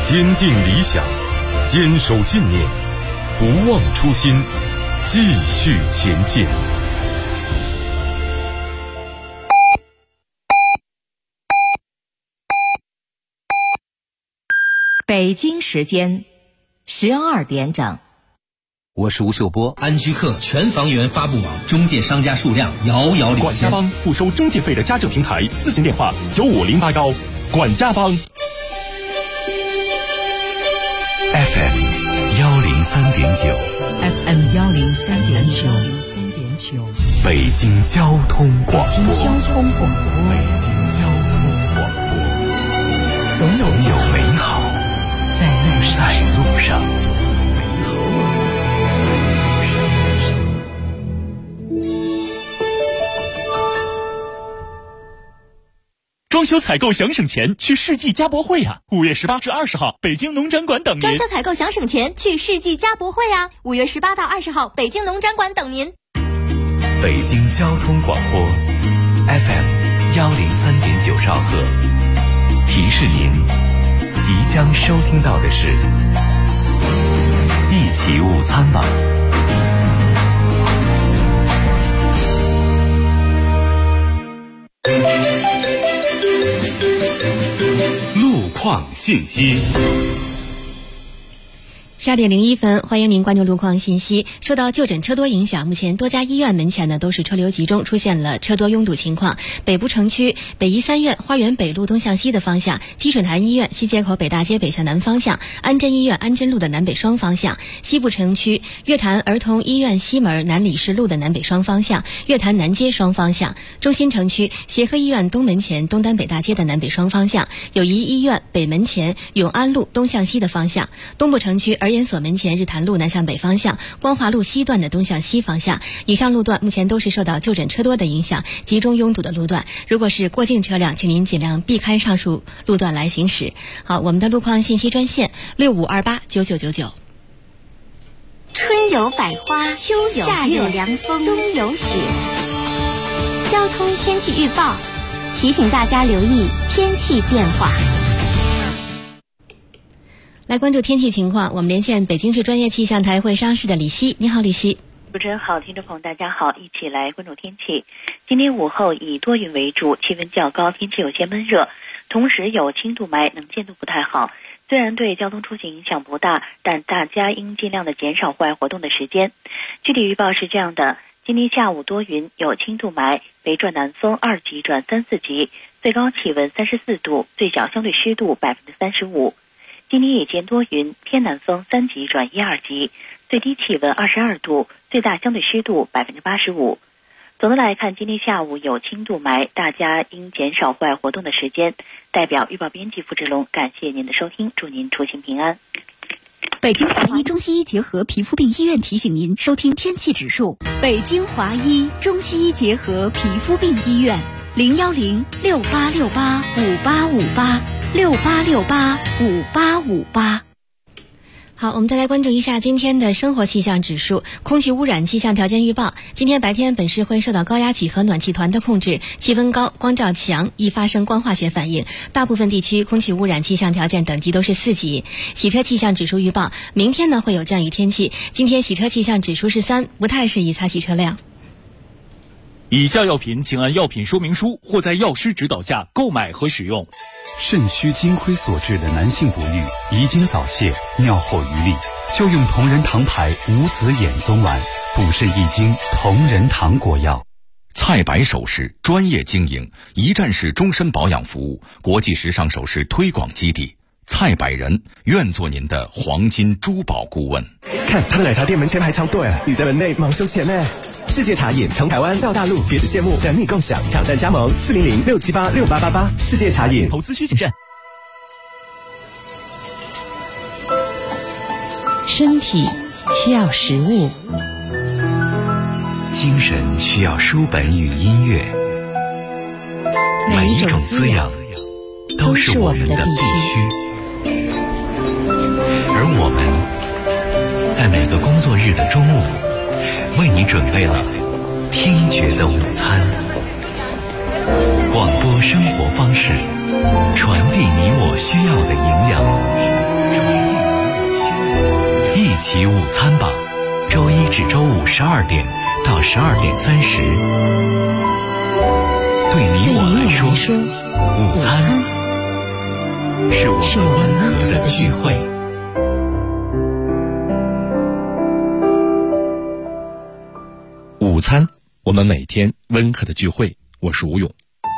坚定理想，坚守信念，不忘初心，继续前进。 北京时间12点整。 我是吴秀波。 安居客全房源发布网中介商家数量遥遥领先。 管家帮不收中介费的家政平台，咨询电话95081。管家帮。 FM 103.9 FM 103.9， 北京交通广播。 北京交通广播。总有美好在路上。 装修采购想省钱，去世纪家博会呀！5月18至20号，北京农展馆等您。 装修采购想省钱，去世纪家博会呀！5月18到20号，北京农展馆等您。 北京交通广播 FM 103.9兆赫，提示您即将收听到的是一起午餐吧。 路况信息。 12点01分，欢迎您关注路况信息。受到就诊车多影响，目前多家医院门前呢都是车流集中，出现了车多拥堵情况。北部城区北医三院花园北路东向西的方向，积水潭医院西街口北大街北向南方向，安贞医院安贞路的南北双方向。西部城区月坛儿童医院西门南礼士路的南北双方向，月坛南街双方向。中心城区协和医院东门前东单北大街的南北双方向，友谊医院北门前永安路东向西的方向。东部城区儿研所门前日坛路南向北方向，光华路西段的东向西方向。以上路段目前都是受到就诊车多的影响，集中拥堵的路段。如果是过境车辆，请您尽量避开上述路段来行驶。好，我们的路况信息专线65289999。 春有百花，秋有夏有凉风，冬有雪。交通天气预报提醒大家留意天气变化。 来关注天气情况，我们连线北京市专业气象台会商室的李希。你好，李希。 主持人好，听众朋友大家好，一起来关注天气。今天午后以多云为主，气温较高，天气有些闷热，同时有轻度霾，能见度不太好。虽然对交通出行影响不大，但大家应尽量的减少户外活动的时间。具体预报是这样的：今天下午多云，有轻度霾，北转南风2级转3、4级，最高气温34度，最小相对湿度35%。今天夜间多云，偏南风3级转1、2级，最低气温22度，最大相对湿度85%。总的来看，今天下午有轻度霾，大家应减少户外活动的时间。代表预报编辑付志龙，感谢您的收听，祝您出行平安。 北京华医中西医结合皮肤病医院提醒您收听天气指数。北京华医中西医结合皮肤病医院01068685858，68685858。 好，我们再来关注一下今天的生活气象指数。空气污染气象条件预报，今天白天本市会受到高压脊和暖气团的控制，气温高，光照强，易发生光化学反应，大部分地区空气污染气象条件等级都是4级。洗车气象指数预报，明天呢会有降雨天气，今天洗车气象指数是3，不太适宜擦洗车辆。 以下药品请按药品说明书或在药师指导下购买和使用。 肾虚金亏所致的男性不育、遗精早泄、尿后余力，就用同仁堂牌无子衍宗丸，补肾益精，同仁堂果药。 蔡白首饰专业经营，一站式终身保养服务，国际时尚首饰推广基地。蔡百人愿做您的黄金珠宝顾问。 看他的奶茶店门前排长队，你在门内忙收钱呢。世界茶饮从台湾到大陆，别只羡慕，等你共享。挑战加盟400-678-6888。世界茶饮。 投资需谨慎。 身体需要食物， 精神需要书本与音乐，每一种滋养都是我们的必须。而我们在每个工作日的中午，为你准备了听觉的午餐。广播生活方式，传递你我需要的营养。 起午餐吧，周一至周五12点到12点30。对你我来说，午餐是我们温和的聚会。 午餐，我们每天温和的聚会。我是吴勇。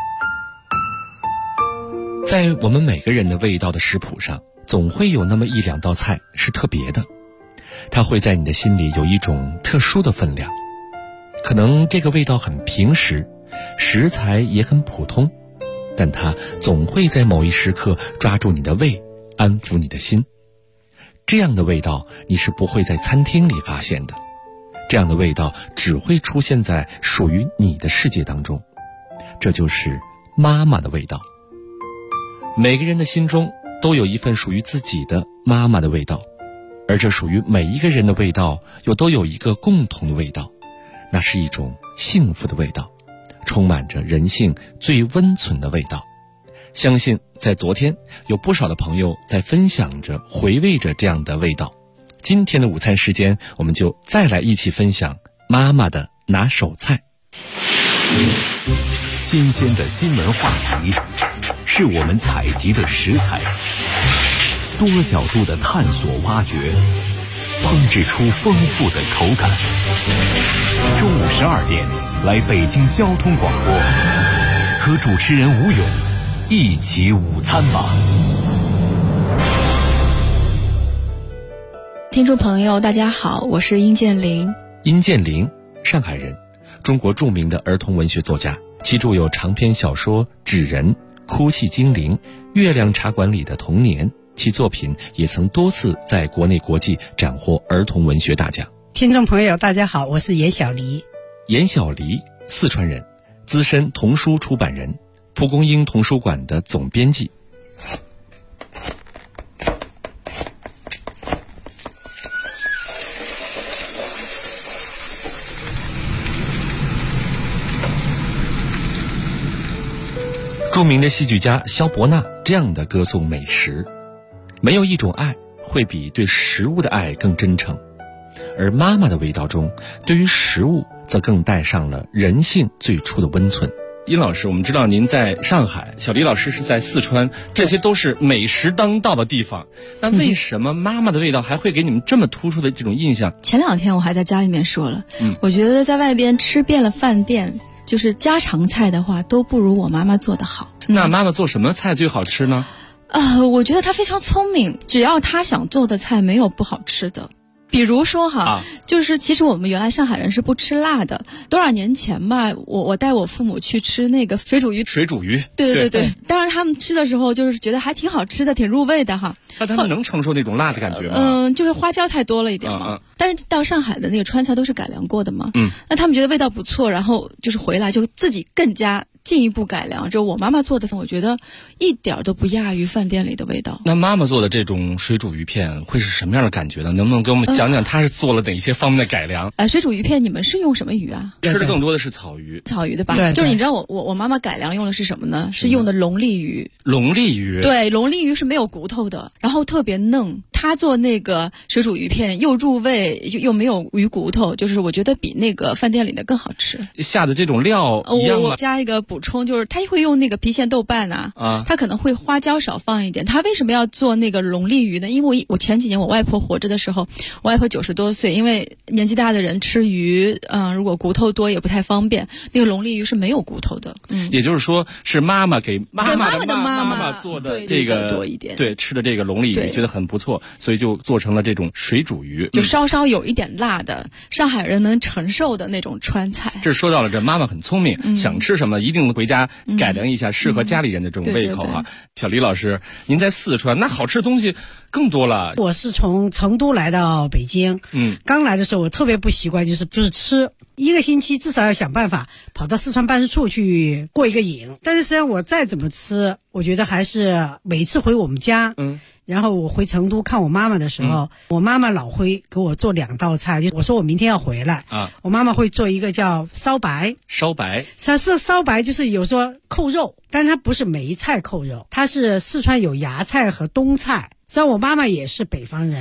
在我们每个人的味道的食谱上，总会有那么一两道菜是特别的，它会在你的心里有一种特殊的分量。可能这个味道很平时，食材也很普通，但它总会在某一时刻抓住你的胃，安抚你的心。这样的味道你是不会在餐厅里发现的，这样的味道只会出现在属于你的世界当中。这就是妈妈的味道。每个人的心中都有一份属于自己的妈妈的味道，而这属于每一个人的味道又都有一个共同的味道，那是一种幸福的味道，充满着人性最温存的味道。相信在昨天有不少的朋友在分享着回味着这样的味道。今天的午餐时间，我们就再来一起分享妈妈的拿手菜。 新鲜的新闻话题是我们采集的食材，多角度的探索挖掘，烹制出丰富的口感。中午12点来北京交通广播，和主持人吴勇一起午餐吧。 听众朋友大家好，我是殷建林。 殷建林，上海人，中国著名的儿童文学作家，其著有长篇小说《纸人》、《哭泣精灵》、《月亮茶馆里的童年》，其作品也曾多次在国内国际斩获儿童文学大奖。 听众朋友大家好，我是严小黎。 严小黎，四川人，资深童书出版人，蒲公英童书馆的总编辑。著名的戏剧家萧伯纳这样的歌颂美食：没有一种爱会比对食物的爱更真诚，而妈妈的味道中，对于食物则更带上了人性最初的温存。殷老师，我们知道您在上海，小黎老师是在四川，这些都是美食当道的地方。那为什么妈妈的味道还会给你们这么突出的这种印象？ 前2天我还在家里面说了，我觉得在外边吃遍了饭店，就是家常菜的话，都不如我妈妈做得好。 那妈妈做什么菜最好吃呢？ 我觉得她非常聪明，只要她想做的菜没有不好吃的。比如说就是其实我们原来上海人是不吃辣的，多少年前吧，我带我父母去吃那个水煮鱼。水煮鱼，对，当然他们吃的时候就是觉得还挺好吃的，挺入味的哈。 那他们能承受那种辣的感觉吗？ 就是花椒太多了一点嘛。但是到上海的那个川菜都是改良过的嘛。那他们觉得味道不错，然后就是回来就自己更加进一步改良。就我妈妈做的，我觉得一点都不亚于饭店里的味道。 那妈妈做的这种水煮鱼片会是什么样的感觉呢？能不能给我们讲讲她是做了哪些方面的改良？ 水煮鱼片你们是用什么鱼啊？ 吃的更多的是草鱼。 草鱼对吧？ 对， 就是你知道我妈妈改良用的是什么呢？是用的龙利鱼。 龙利鱼？ 对，龙利鱼是没有骨头的，然后特别嫩。她做那个水煮鱼片又入味又没有鱼骨头，就是我觉得比那个饭店里的更好吃。 下的这种料一样吗？ 我加一个补充，就是她会用那个郫县豆瓣她可能会花椒少放一点。她为什么要做那个龙利鱼呢？因为我前几年我外婆活着的时候，我外婆90多岁，因为年纪大的人吃鱼，如果骨头多也不太方便。那个龙利鱼是没有骨头的。 也就是说是妈妈给妈妈的妈妈做的这个多一点， 对，吃的这个龙利鱼觉得很不错，所以就做成了这种水煮鱼， 就稍稍有一点辣的，上海人能承受的那种川菜。 这说到了这妈妈很聪明，想吃什么一定回家改良一下，适合家里人的这种胃口啊。小黎老师，您在四川，那好吃的东西更多了。 我是从成都来到北京，刚来的时候我特别不习惯，就是吃1个星期至少要想办法跑到四川办事处去过一个瘾。但是实际上我再怎么吃，我觉得还是每次回我们家，然后我回成都看我妈妈的时候，我妈妈老会给我做2道菜。就我说我明天要回来我妈妈会做一个叫烧白。它是烧白，就是有说扣肉，但它不是梅菜扣肉，它是四川有芽菜和冬菜。虽然我妈妈也是北方人，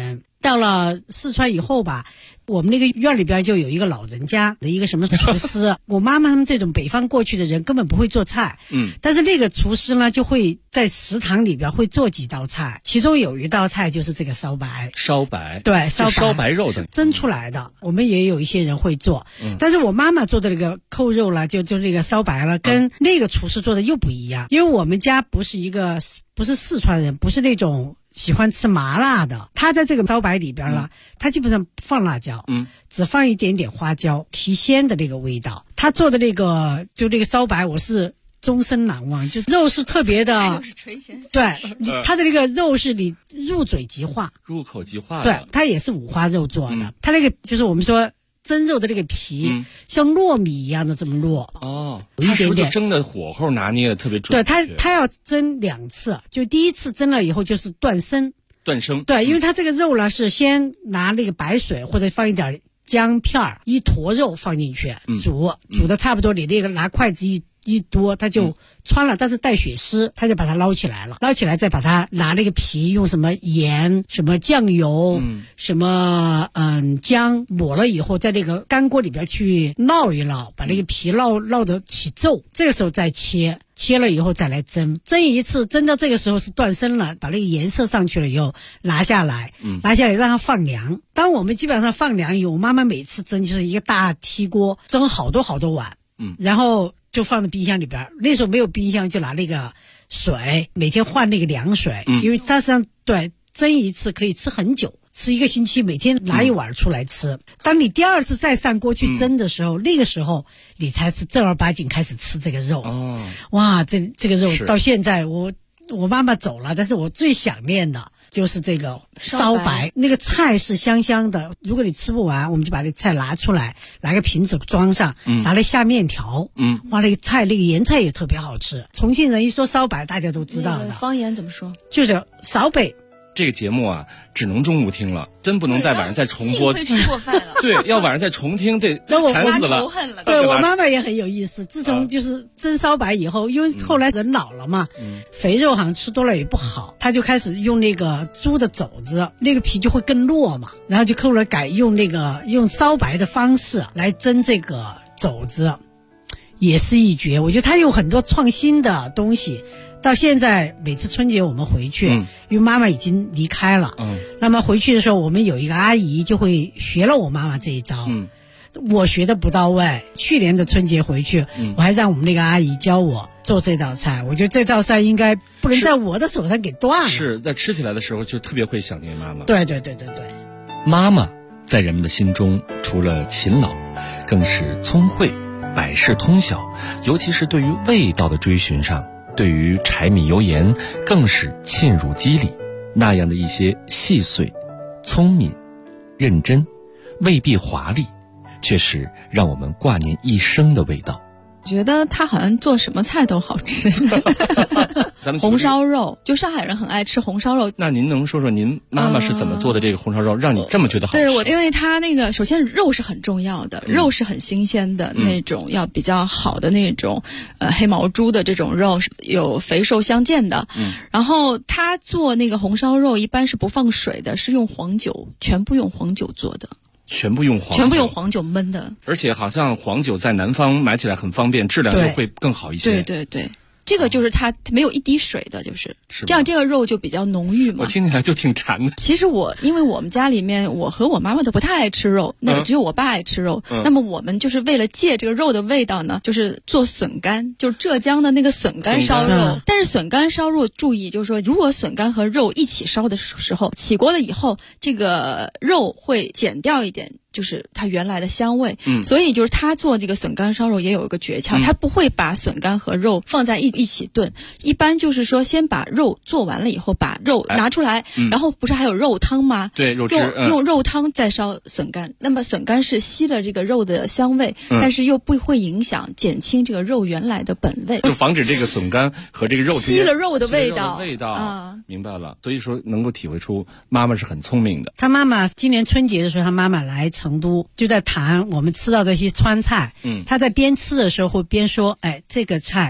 到了四川以后吧，我们那个院里边就有一个老人家的一个什么厨师，我妈妈他们这种北方过去的人根本不会做菜，但是那个厨师呢就会在食堂里边会做几道菜，其中有一道菜就是这个烧白，对，烧白肉的蒸出来的，我们也有一些人会做，但是我妈妈做的那个扣肉了，就那个烧白了，跟那个厨师做的又不一样，因为我们家不是四川人，不是那种喜欢吃麻辣的，他在这个烧白里边了，他基本上不放辣椒，只放一点点花椒，提鲜的那个味道。他做的那个就这个烧白，我是终身难忘，就肉是特别的，对，他的那个肉是你入嘴即化， 入口即化的， 对，他也是五花肉做的，他那个就是我们说蒸肉的那个皮，像糯米一样的这么糯哦， 有一点点， 它是不是蒸的火候拿捏的特别准确？ 对，他要蒸2次，就第一次蒸了以后就是断生，对，因为他这个肉呢是先拿那个白水或者放一点姜片一坨肉放进去煮的差不多，你那个拿筷子一多它就穿了，但是带血丝，他就把它捞起来了，捞起来再把它拿那个皮用什么盐、什么酱油、什么姜抹了以后，在那个干锅里边去烙一烙，把那个皮烙得起皱，这个时候再切了以后再来蒸一次，蒸到这个时候是断生了，把那个颜色上去了以后拿下来让它放凉。当我们基本上放凉以后，我妈妈每次蒸就是一个大屉锅，蒸好多碗，然后就放在冰箱里边。那时候没有冰箱，就拿那个水，每天换那个凉水，因为它实际上对蒸一次可以吃很久，吃1个星期，每天拿一碗出来吃。当你第2次再上锅去蒸的时候，那个时候你才是正儿八经开始吃这个肉。哇，这个肉到现在我妈妈走了，但是我最想念的就是这个烧白，那个菜是香香的，如果你吃不完，我们就把那菜拿出来，拿个瓶子装上，拿来下面条，哇，那个菜那个盐菜也特别好吃。重庆人一说烧白大家都知道的， 方言怎么说？ 就是烧白。 这个节目啊，只能中午听了，真不能在晚上再重播。 幸亏吃过饭了。 对，要晚上再重听，这馋死了。 对，我妈妈也很有意思。自从就是蒸烧白以后，因为后来人老了嘛，肥肉好像吃多了也不好，她就开始用那个猪的肘子，那个皮就会更糯嘛，然后就后来改用烧白的方式来蒸这个肘子，也是一绝。我觉得她有很多创新的东西。到现在每次春节我们回去，因为妈妈已经离开了，那么回去的时候我们有一个阿姨就会学了我妈妈这一招，我学的不到位。去年的春节回去，我还让我们那个阿姨教我做这道菜，我觉得这道菜应该不能在我的手上给断了。 是在吃起来的时候就特别会想念妈妈。 对， 妈妈在人们的心中除了勤劳，更是聪慧，百事通晓，尤其是对于味道的追寻上，对于柴米油盐更是沁入肌理，那样的一些细碎、聪明、认真，未必华丽，却是让我们挂念一生的味道。 我觉得他好像做什么菜都好吃。红烧肉，就上海人很爱吃红烧肉。 那您能说说您妈妈是怎么做的这个红烧肉，让你这么觉得好吃？ 对，因为他那个首先肉是很重要的，肉是很新鲜的那种，要比较好的那种黑毛猪的这种肉，有肥瘦相间的。然后他做那个红烧肉一般是不放水的，是用黄酒，全部用黄酒做的。 全部用黄酒焖的， 而且好像黄酒在南方买起来很方便，质量又会更好一些。 对，这个就是它没有一滴水的，就是这样，这个肉就比较浓郁嘛。 我听起来就挺馋的。 其实因为我们家里面，我和我妈妈都不太爱吃肉，那只有我爸爱吃肉。那么我们就是为了借这个肉的味道呢，就是做笋干，就是浙江的那个笋干烧肉。但是笋干烧肉注意，就是说如果笋干和肉一起烧的时候，起锅了以后，这个肉会减掉一点。就是它原来的香味，所以就是他做这个笋干烧肉也有一个诀窍，他不会把笋干和肉放在一起炖，一般就是说先把肉做完了以后，把肉拿出来，然后不是还有肉汤吗？ 对，肉汁， 用肉汤再烧笋干。那么笋干是吸了这个肉的香味，但是又不会影响减轻这个肉原来的本味， 就防止这个笋干和这个肉吸了肉的味道。 明白了。所以说能够体会出妈妈是很聪明的。 他妈妈今年春节的时候，他妈妈来成都，就在谈我们吃到这些川菜。他在边吃的时候会边说：“哎，这个菜，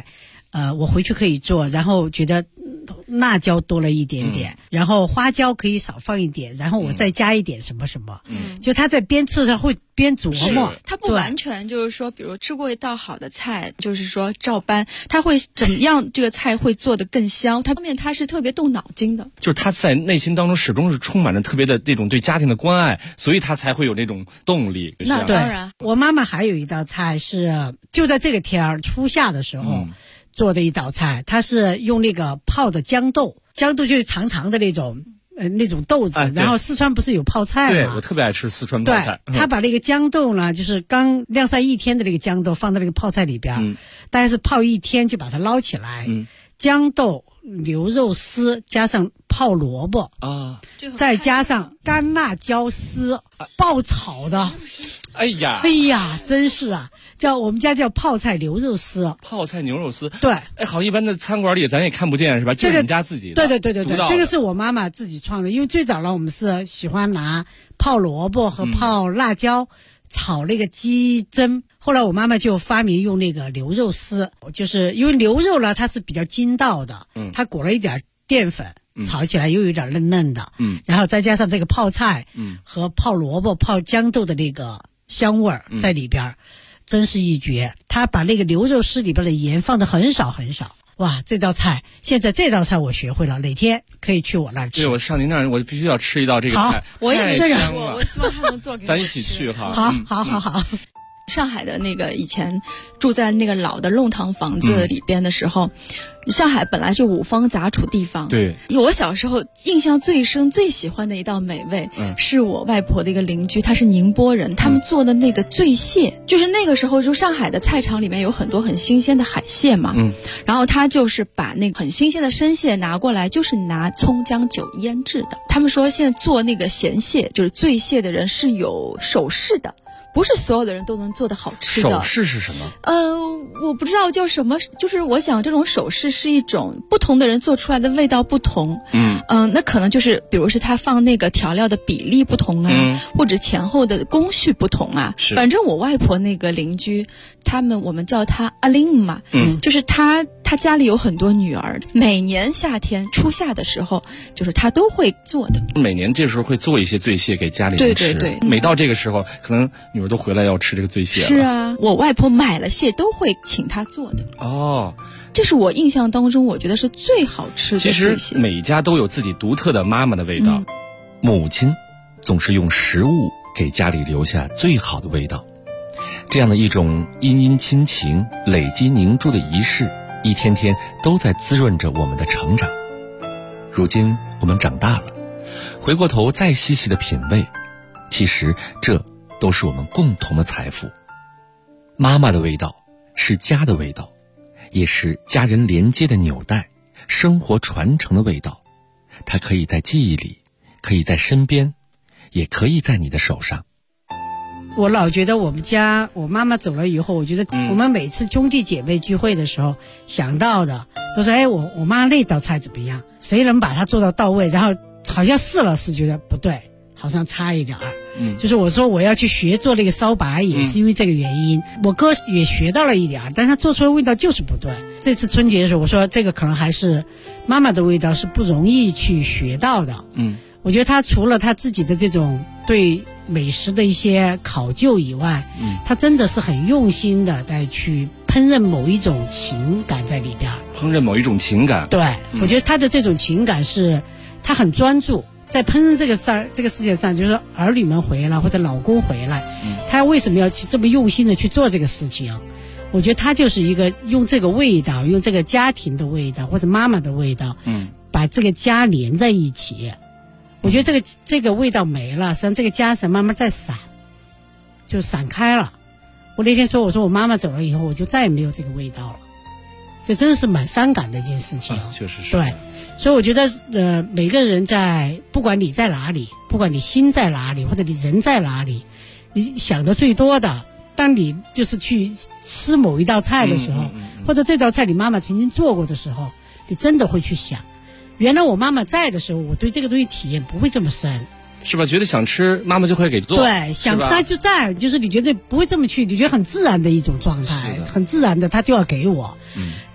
我回去可以做，然后觉得辣椒多了一点点，然后花椒可以少放一点，然后我再加一点什么什么，就他在边吃上会边琢磨。 他不完全就是说，比如吃过一道好的菜，就是说照搬，他会怎样这个菜会做得更香？他方面他是特别动脑筋的， 就是他在内心当中始终是充满着特别的这种对家庭的关爱，所以他才会有那种动力。 那当然，我妈妈还有一道菜是就在这个天儿初夏的时候。做的一道菜，它是用那个泡的豇豆，豇豆就是长长的那种豆子，然后四川不是有泡菜吗？ 对，我特别爱吃四川泡菜。 他把那个豇豆呢，就是刚晾晒1天的那个豇豆放在那个泡菜里边，大概是泡1天就把它捞起来，豇豆、牛肉丝加上泡萝卜啊， 再加上干辣椒丝爆炒的。 哎呀， 真是啊！我们家叫泡菜牛肉丝。 泡菜牛肉丝， 对， 哎，好，一般的餐馆里咱也看不见是吧？就是你们家自己的。 对，这个是我妈妈自己创的。因为最早呢，我们是喜欢拿泡萝卜和泡辣椒炒那个鸡胗，后来我妈妈就发明用那个牛肉丝，就是因为牛肉呢它是比较筋道的，它裹了一点淀粉。炒起来又有点嫩嫩的，然后再加上这个泡菜，和泡萝卜、泡豇豆的那个香味儿在里边，真是一绝。他把那个牛肉丝里边的盐放的很少很少，哇，这道菜我学会了，哪天可以去我那儿吃。 对，我上您那儿，我必须要吃一道这个菜。 好，我也没吃过，我希望他能做给咱一起去哈。 好。 上海的那个以前住在那个老的弄堂房子里边的时候，上海本来是五方杂处地方。 对， 我小时候印象最深、最喜欢的一道美味，是我外婆的一个邻居，他是宁波人，他们做的那个醉蟹，就是那个时候就上海的菜场里面有很多很新鲜的海蟹嘛，然后他就是把那个很新鲜的生蟹拿过来，就是拿葱姜酒腌制的。他们说现在做那个咸蟹，就是醉蟹的人是有手势的。不是所有的人都能做得好吃的。 手势是什么？ 我不知道叫什么，就是我想这种手势是一种不同的人做出来的味道不同。那可能就是比如是他放那个调料的比例不同啊，或者前后的工序不同啊。反正我外婆那个邻居，我们叫她阿玲嘛，就是她家里有很多女儿，每年夏天初夏的时候，就是她都会做的。 每年这时候会做一些醉蟹给家里人吃。 对， 每到这个时候，可能女儿都回来要吃这个醉蟹了。 是啊，我外婆买了蟹都会请她做的。 哦， 这是我印象当中我觉得是最好吃的醉蟹。 其实每一家都有自己独特的妈妈的味道。母亲总是用食物给家里留下最好的味道。这样的一种殷殷亲情累积凝铸的仪式，一天天都在滋润着我们的成长。如今我们长大了，回过头再细细的品味，其实这都是我们共同的财富。妈妈的味道是家的味道，也是家人连接的纽带，生活传承的味道。它可以在记忆里，可以在身边，也可以在你的手上。 我老觉得我们家，我妈妈走了以后，我觉得我们每次兄弟姐妹聚会的时候，想到的都是我妈那道菜怎么样，谁能把它做到位，然后好像试了试觉得不对，好像差一点儿。就是我说我要去学做那个烧白，也是因为这个原因。我哥也学到了一点，但是他做出来的味道就是不对。这次春节的时候，我说这个可能还是妈妈的味道是不容易去学到的。我觉得他除了他自己的这种对美食的一些考究以外，他真的是很用心的在去烹饪某一种情感在里边。 烹饪某一种情感。 对，我觉得他的这种情感是他很专注。在烹饪这个世界上，就是说儿女们回来或者老公回来，他为什么要去这么用心的去做这个事情？我觉得他就是一个用这个味道，用这个家庭的味道或者妈妈的味道，把这个家连在一起。我觉得这个味道没了，实际上这个家是慢慢在散，就散开了。我那天说，我说我妈妈走了以后，我就再也没有这个味道了，这真的是蛮伤感的一件事情。 确实是。 对。所以我觉得每个人不管你在哪里，不管你心在哪里，或者你人在哪里，你想的最多的，当你就是去吃某一道菜的时候，或者这道菜你妈妈曾经做过的时候，你真的会去想，原来我妈妈在的时候，我对这个东西体验不会这么深， 是吧？觉得想吃妈妈就会给做。 对，想吃她就在，就是你觉得不会这么去，你觉得很自然的一种状态，很自然的她就要给我。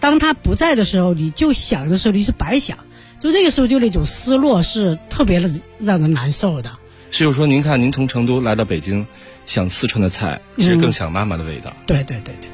当他不在的时候，你就想的时候你是白想，就那个时候就那种失落是特别的让人难受的。 所以说您看您从成都来到北京想四川的菜，其实更想妈妈的味道。 对。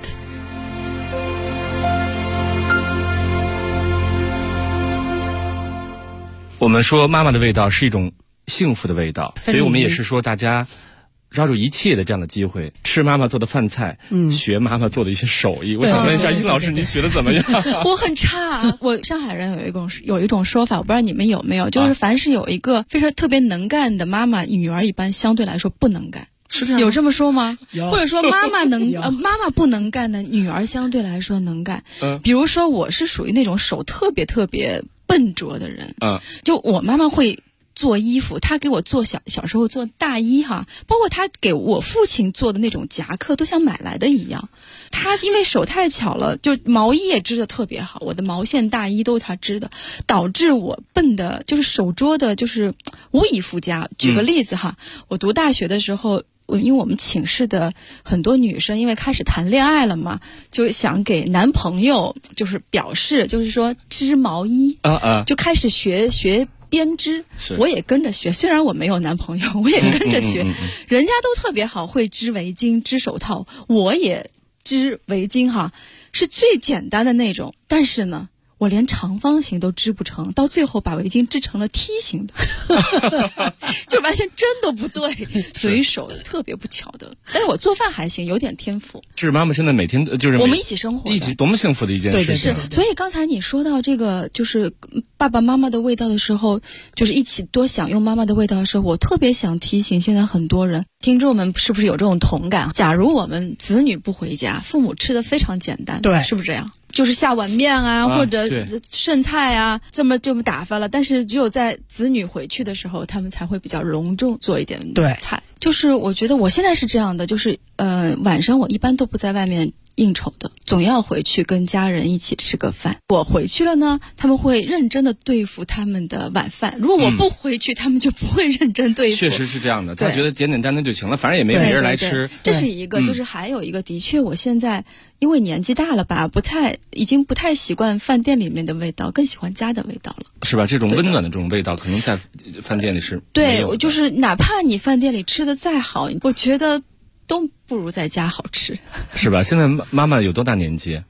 我们说妈妈的味道是一种幸福的味道，所以我们也是说大家抓住一切的这样的机会，吃妈妈做的饭菜，学妈妈做的一些手艺。我想问一下殷老师，您学的怎么样？ 我很差。我上海人有一种说法，我不知道你们有没有，就是凡是有一个非常特别能干的妈妈，女儿一般相对来说不能干。 是这样？ 有这么说吗？ 有。 或者说妈妈妈妈不能干的，女儿相对来说能干。比如说我是属于那种手特别特别笨拙的人。就我妈妈会做衣服，她给我做小时候做大衣哈，包括她给我父亲做的那种夹克都像买来的一样。她因为手太巧了，就毛衣也织得特别好，我的毛线大衣都是她织的，导致我笨的就是手拙的就是无以复加。举个例子哈，我读大学的时候，因为我们寝室的很多女生因为开始谈恋爱了嘛，就想给男朋友就是表示就是说织毛衣就开始学编织。我也跟着学，虽然我没有男朋友，我也跟着学。人家都特别好，会织围巾织手套，我也织围巾哈，是最简单的那种，但是呢我连长方形都织不成，到最后把围巾织成了梯形的就完全针都不对，随手特别不巧的。但是我做饭还行，有点天赋。 这是妈妈现在每天就是我们一起生活， 一起多么幸福的一件事情。 所以刚才你说到这个就是爸爸妈妈的味道的时候，就是一起多享用妈妈的味道的时候，我特别想提醒现在很多人听众们，是不是有这种同感？假如我们子女不回家，父母吃的非常简单， 对， 是不是这样？就是下碗面或者剩菜啊，这么打发了。但是只有在子女回去的时候，他们才会比较隆重做一点菜。就是我觉得我现在是这样的，就是晚上我一般都不在外面应酬的，总要回去跟家人一起吃个饭。我回去了呢，他们会认真的对付他们的晚饭，如果我不回去，他们就不会认真对付。 确实是这样的，他觉得简简单单就行了，反正也没别人来吃。 这是一个，就是还有一个，的确我现在因为年纪大了吧，已经不太习惯饭店里面的味道，更喜欢家的味道了， 是吧？这种温暖的这种味道可能在饭店里是对，我就是哪怕你饭店里吃的再好，我觉得都不如在家好吃， 是吧？现在妈妈有多大年纪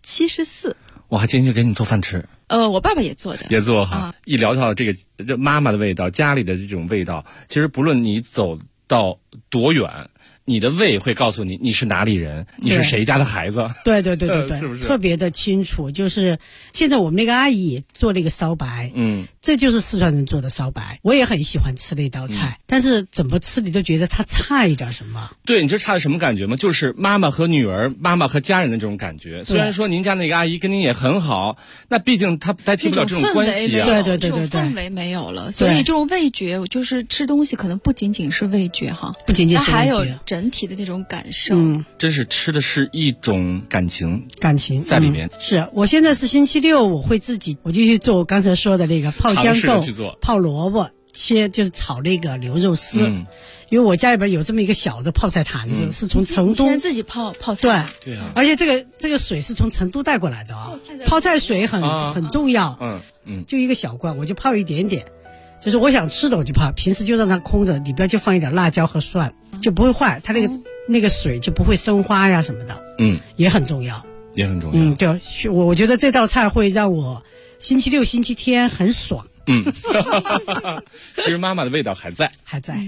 ？74。 我还进去给你做饭吃。 我爸爸也做的， 也做哈。一聊到这妈妈的味道，家里的这种味道，其实不论你走到多远，你的胃会告诉你你是哪里人，你是谁家的孩子。 对， 是不是特别的清楚？就是现在我们那个阿姨做那个烧白，这就是四川人做的烧白，我也很喜欢吃那道菜，但是怎么吃你都觉得它差一点什么。 对，你这差的什么感觉吗？就是妈妈和女儿、妈妈和家人的这种感觉。虽然说您家那个阿姨跟您也很好，那毕竟她代替不了这种关系啊。 对，这种氛围没有了，所以这种味觉就是吃东西可能不仅仅是味觉哈， 不仅仅是味觉， 还有整体的那种感受。 真是吃的是一种感情在里面。 是我现在是星期六，我会我就去做我刚才说的那个泡豇豆、泡萝卜、切就是炒那个牛肉丝。因为我家里边有这么一个小的泡菜坛子，是从成都自己泡菜。 对啊，而且这个水是从成都带过来的泡菜水很重要。就一个小罐，我就泡一点点，就是我想吃的我就泡，平时就让它空着，里边就放一点辣椒和蒜，就不会坏，它那个水就不会生花呀什么的。也很重要。对，我觉得这道菜会让我星期六、星期天很爽。 其实妈妈的味道还在。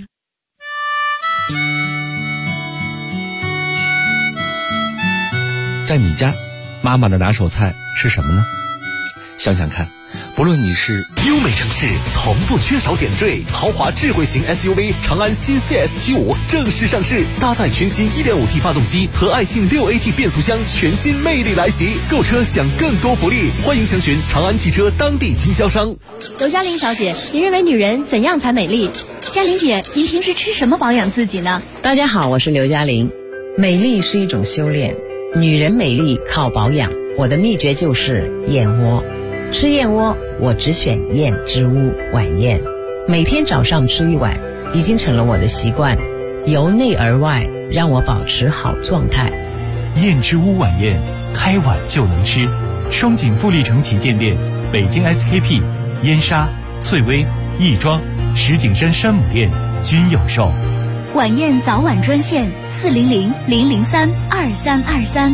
在你家，妈妈的拿手菜是什么呢？想想看，不论你是优美城市，从不缺少点缀。豪华智慧型 SUV 长安新 CS75 正式上市，搭载全新 1.5T 发动机和爱信 6AT 变速箱，全新魅力来袭。购车享更多福利，欢迎详询长安汽车当地经销商。 刘嘉玲小姐，您认为女人怎样才美丽？嘉玲姐，您平时吃什么保养自己呢？ 大家好，我是刘嘉玲。美丽是一种修炼，女人美丽靠保养。我的秘诀就是燕窝。吃燕窝，我只选燕之屋晚宴，每天早上吃一碗，已经成了我的习惯，由内而外让我保持好状态。 燕之屋晚宴，开碗就能吃， 双井富力城旗舰店、北京 SKP、燕莎、翠微、亦庄、石景山山姆店均有售。 晚宴早晚专线400-003-2323。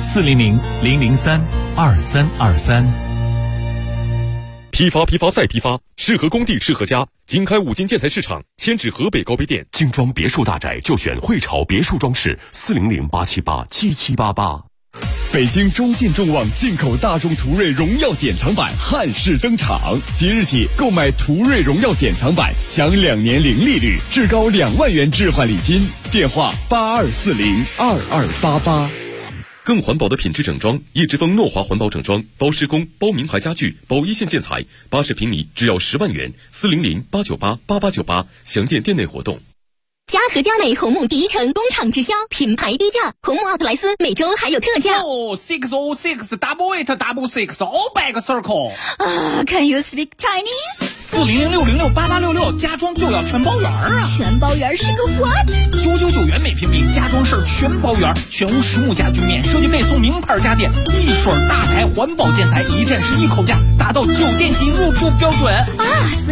400-003-2323。 批发再批发，适合工地适合家。经开五金建材市场，迁至河北高碑店。 精装别墅大宅就选汇潮别墅装饰，400-878-7788。 北京中进众旺进口大众途锐荣耀典藏版汉式登场，即日起购买途锐荣耀典藏版享2年零利率，至高2万元置换礼金。电话82402288。 更环保的品质整装，叶之峰诺华环保整装，包施工、包名牌家具、包一线建材，80平米只要10万元。400-898-8898，详见店内活动。 家和家美红木第一城工厂直销，品牌低价，红木奥特莱斯每周还有特价。 606 all back circle。 Can you speak Chinese？ 400-606-8866，家装就要全包圆啊！ 全包圆是个 what？ 999元每平米，家装是全包圆，全屋实木家具免设计费送名牌家电，一水大牌环保建材，一站式一口价，达到酒店级入住标准啊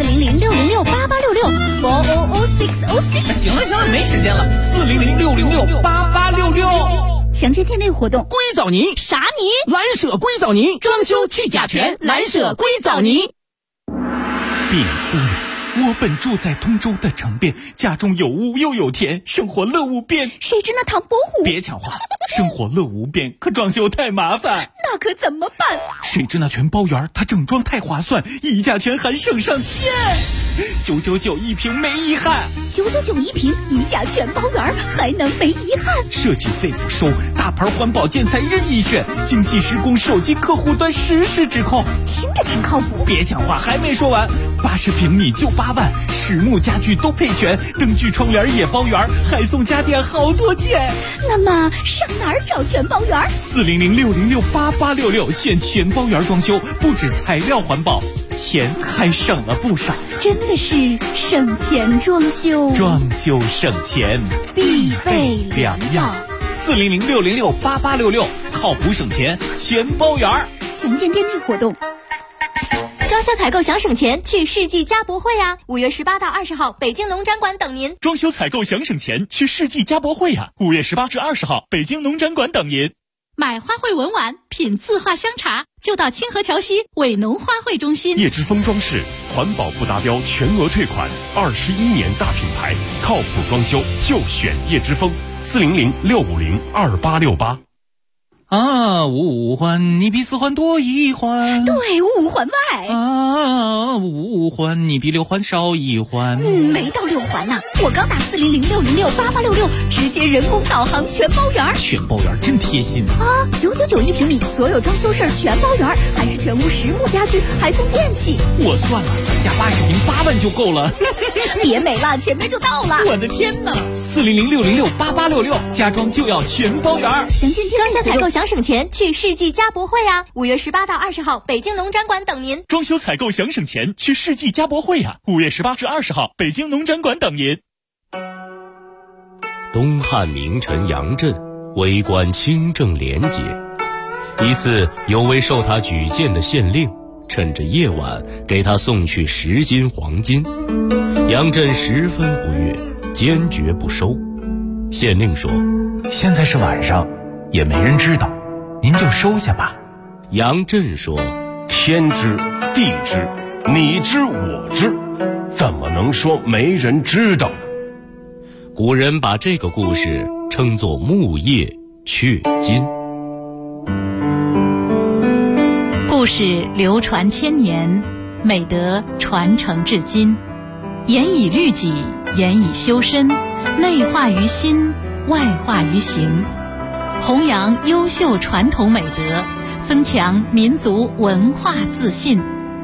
！400-606-8866，400-606。 行了，没时间了。400-606-8866， 详见店内活动。 硅藻泥啥泥？ 蓝舍硅藻泥，装修去甲醛，蓝舍硅藻泥。 禀夫人，我本住在通州的城边，家中有屋又有田，生活乐无边。 谁知那唐伯虎？ 别抢话，生活乐无边，可装修太麻烦。 那可怎么办？ 谁知那全包圆，它整装太划算，一价全含省上天。999一瓶没遗憾 ，999一瓶，一价全包圆，还能没遗憾？ 设计费不收，大牌环保建材任意选，精细施工，手机客户端实时指控， 听着挺靠谱。 别讲话，还没说完，80平米就8万，实木家具都配全，灯具窗帘也包圆，还送家电好多件。 那么上哪儿找全包圆 ？400-606-8866，选全包圆装修，不止材料环保，钱还省了不少。 真的是省钱装修， 装修省钱必备良药。 400-606-8866，靠谱省钱，全包圆。 详见店内活动。 装修采购想省钱，去世纪家博会啊！5月18到20号，北京农展馆等您。 装修采购想省钱，去世纪家博会啊！5月18至20号，北京农展馆等您。 买花卉文玩，品字画香茶，就到清河桥西伟农花卉中心。 叶之峰装饰，环保不达标全额退款，21年大品牌，靠谱装修就选叶之峰。400-650-2868。 五环你比4环多1环， 对，5环外。 5环你比6环少1环。 没到6环呢，我刚打400-606-8866，直接人工导航全包圆。 全包圆真贴心啊！999一平米，所有装修事儿全包圆，还是全屋实木家具，还送电器。 我算了，咱家80平8万就够了。 别美了，前面就到了。 我的天哪！400-606-8866，家装就要全包圆。 详见店。 装修采购想省钱，去世纪家博会啊！5月18到20号，北京农展馆等您。 装修采购想省钱，去世纪家博会啊！5月18至20号，北京农展馆等您。 东汉名臣杨震为官清正廉洁，一次有位受他举荐的县令趁着夜晚给他送去10斤黄金，杨震十分不悦，坚决不收。县令说：“ 现在是晚上，也没人知道，您就收下吧。” 杨震说：“ 天知地知，你知我知，怎么能说没人知道？” 古人把这个故事称作木叶雀金。 故事流传千年，美德传承至今，严以律己，严以修身，内化于心，外化于行，弘扬优秀传统美德，增强民族文化自信。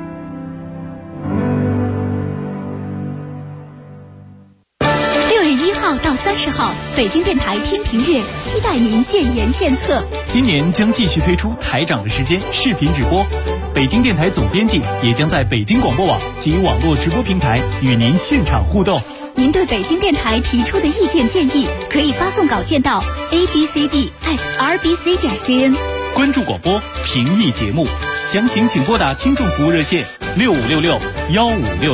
6月1号到30号，北京电台天平月期待您建言献策。 今年将继续推出台长的时间视频直播，北京电台总编辑也将在北京广播网及网络直播平台与您现场互动。 您对北京电台提出的意见建议，可以发送稿件到 abcd@rbc.cn。 关注广播，评议节目，详情请拨打听众服务热线65661566。